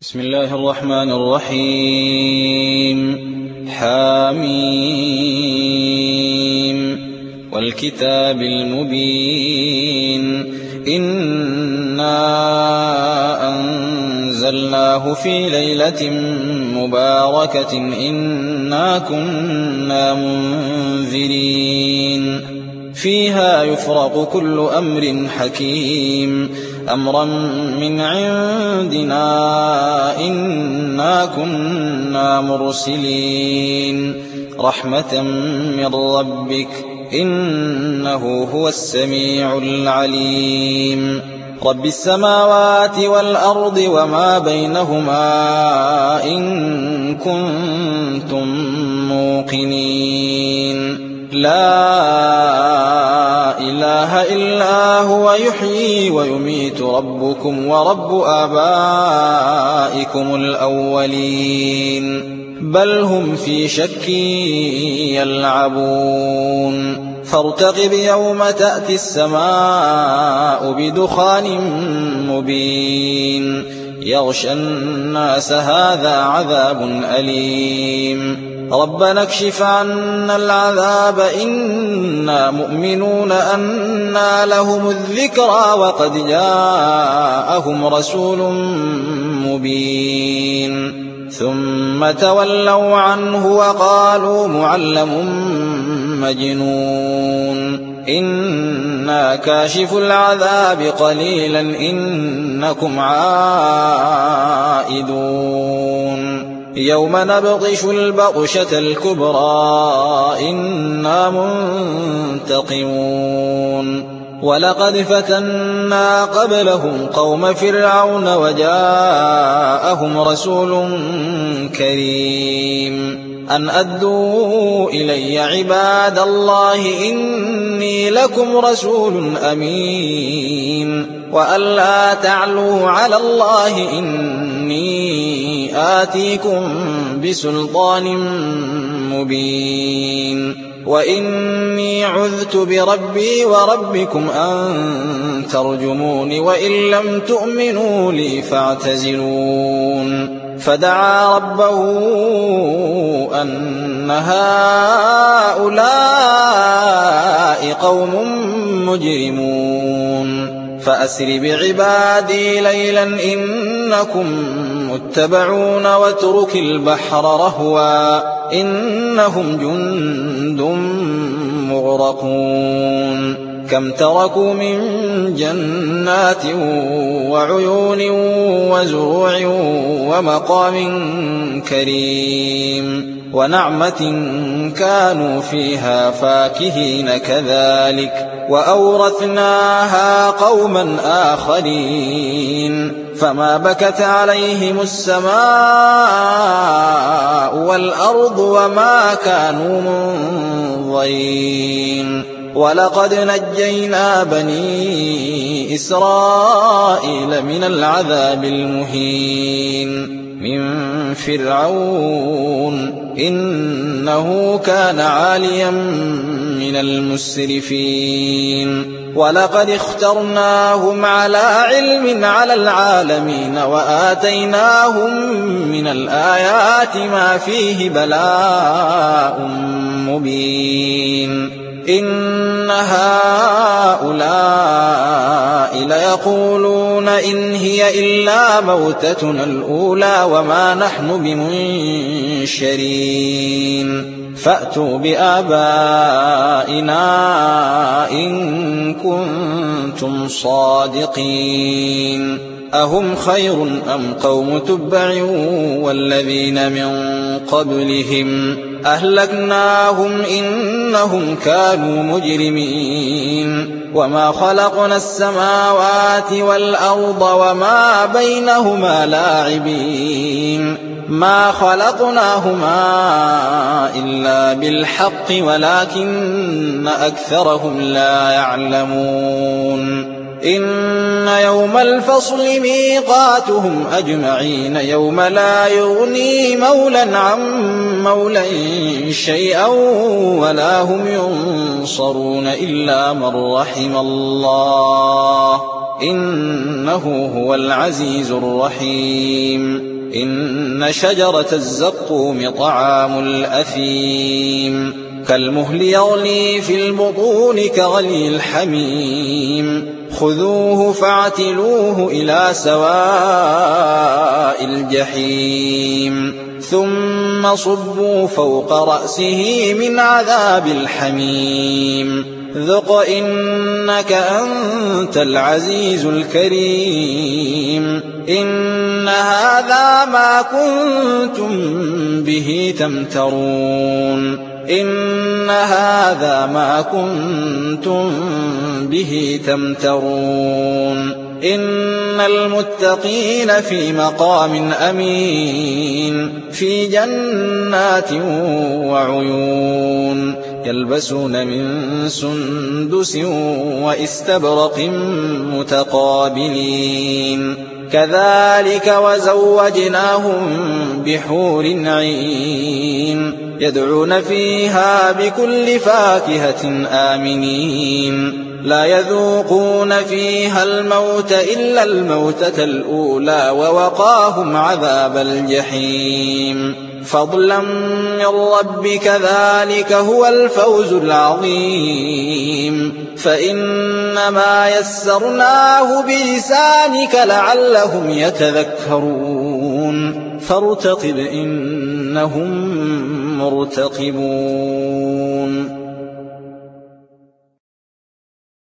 بسم الله الرحمن الرحيم. حميم والكتاب المبين إنا أنزلناه في ليلة مباركة إنا كنا منذرين فيها يفرق كل أمر حكيم أمرا من عندنا إنا كنا مرسلين رحمة من ربك إنه هو السميع العليم رب السماوات والأرض وما بينهما إن كنتم موقنين لا إله إلا هو يحيي ويميت ربكم ورب آبائكم الأولين بل هم في شك يلعبون فارتقب يوم تأتي السماء بدخان مبين يغشى الناس هذا عذاب أليم ربنا اكشف عنا العذاب إنا مؤمنون أنى لهم الذكرى وقد جاءهم رسول مبين ثم تولوا عنه وقالوا معلم مجنون إنا كاشف العذاب قليلا إنكم عائدون يوم نبطش البطشة الكبرى إنا منتقمون ولقد فتنا قبلهم قوم فرعون وجاءهم رسول كريم أن أدوا إلي عباد الله إني لكم رسول أمين وألا تعلوا على الله إني آتيكم بسلطان مبين وإني عذت بربي وربكم أن ترجمون وإن لم تؤمنوا لي فاعتزلون فدعا ربه أن هؤلاء قوم مجرمون فأسر بعبادي ليلا إنكم متبعون واترك البحر رهوا إنهم جند مغرقون كم تركوا من جنات وعيون وزروع ومقام كريم ونعمة كانوا فيها فاكهين كذلك وأورثناها قوما آخرين فما بكت عليهم السماء والأرض وما كانوا منظرين ولقد نجينا بني إسرائيل من العذاب المهين من فرعون إنه كان عاليا من المسرفين ولقد اخترناهم على علم على العالمين وآتيناهم من الآيات ما فيه بلاء مبين إن هؤلاء ليقولون إن هي إلا موتتنا الأولى وما نحن بمنشرين فأتوا بآبائنا إن كنتم صادقين أهم خير أم قوم تبع والذين من قبلهم أهلكناهم إنهم كانوا مجرمين وما خلقنا السماوات والأرض وما بينهما لاعبين ما خلقناهما إلا بالحق ولكن أكثرهم لا يعلمون إن يوم الفصل ميقاتهم أجمعين يوم لا يغني مولا عن مولا شيئا ولا هم ينصرون إلا من رحم الله إنه هو العزيز الرحيم إن شجرة الزقوم طعام الأثيم كالمهل يغلي في البطون كغلي الحميم خذوه فاعتلوه إلى سواء الجحيم ثم صبوا فوق رأسه من عذاب الحميم ذق إنك أنت العزيز الكريم إن هذا ما كنتم به تمترون إن هذا ما كنتم به تمترون إن المتقين في مقام أمين في جنات وعيون يلبسون من سندس وإستبرق متقابلين كذلك وزوجناهم بحور عين يدعون فيها بكل فاكهة آمنين لا يذوقون فيها الموت إلا الموتة الأولى ووقاهم عذاب الجحيم فضلا من ربك ذلك هو الفوز العظيم فإنما يسرناه بلسانك لعلهم يتذكرون فارتقب إنهم مرتقبون